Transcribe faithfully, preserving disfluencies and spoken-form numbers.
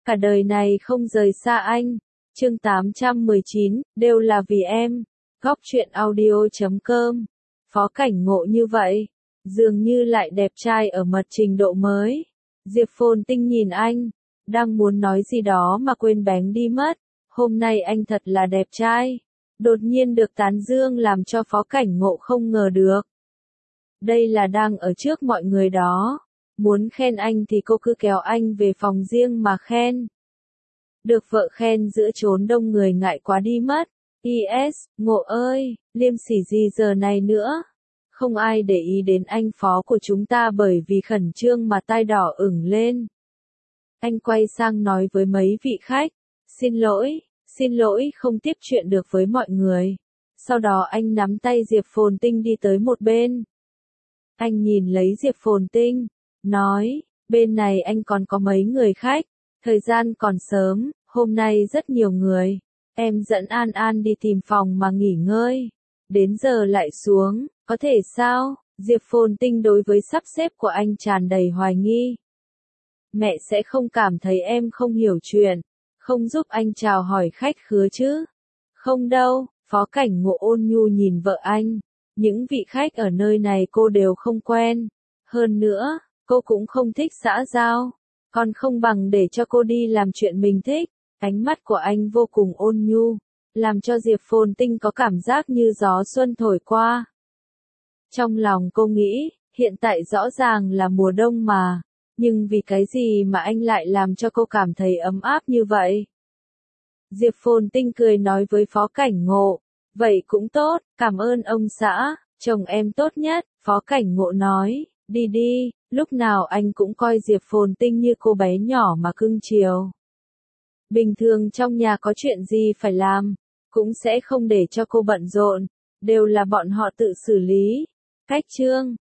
cả đời này không rời xa anh. Chương tám trăm mười chín, đều là vì em. Góc truyện audio chấm com. Phó Cảnh Ngộ như vậy, dường như lại đẹp trai ở một trình độ mới. Diệp Phồn Tinh nhìn anh, đang muốn nói gì đó mà quên bén đi mất. Hôm nay anh thật là đẹp trai. Đột nhiên được tán dương làm cho Phó Cảnh Ngộ không ngờ được. Đây là đang ở trước mọi người đó. Muốn khen anh thì cô cứ kéo anh về phòng riêng mà khen. Được vợ khen giữa chốn đông người ngại quá đi mất. i ét, Ngộ ơi, liêm sỉ gì giờ này nữa. Không ai để ý đến anh phó của chúng ta bởi vì khẩn trương mà tai đỏ ửng lên. Anh quay sang nói với mấy vị khách. Xin lỗi, xin lỗi không tiếp chuyện được với mọi người. Sau đó anh nắm tay Diệp Phồn Tinh đi tới một bên. Anh nhìn lấy Diệp Phồn Tinh, nói, bên này anh còn có mấy người khách. Thời gian còn sớm, hôm nay rất nhiều người. Em dẫn An An đi tìm phòng mà nghỉ ngơi. Đến giờ lại xuống, có thể sao? Diệp Phồn Tinh đối với sắp xếp của anh tràn đầy hoài nghi. Mẹ sẽ không cảm thấy em không hiểu chuyện, không giúp anh chào hỏi khách khứa chứ? Không đâu, Phó Cảnh Ngộ ôn nhu nhìn vợ anh. Những vị khách ở nơi này cô đều không quen. Hơn nữa, cô cũng không thích xã giao. Còn không bằng để cho cô đi làm chuyện mình thích. Ánh mắt của anh vô cùng ôn nhu, làm cho Diệp Phồn Tinh có cảm giác như gió xuân thổi qua. Trong lòng cô nghĩ, hiện tại rõ ràng là mùa đông mà, nhưng vì cái gì mà anh lại làm cho cô cảm thấy ấm áp như vậy? Diệp Phồn Tinh cười nói với Phó Cảnh Ngộ, vậy cũng tốt, cảm ơn ông xã, chồng em tốt nhất. Phó Cảnh Ngộ nói, đi đi, lúc nào anh cũng coi Diệp Phồn Tinh như cô bé nhỏ mà cưng chiều. Bình thường trong nhà có chuyện gì phải làm, cũng sẽ không để cho cô bận rộn, đều là bọn họ tự xử lý. Cách chương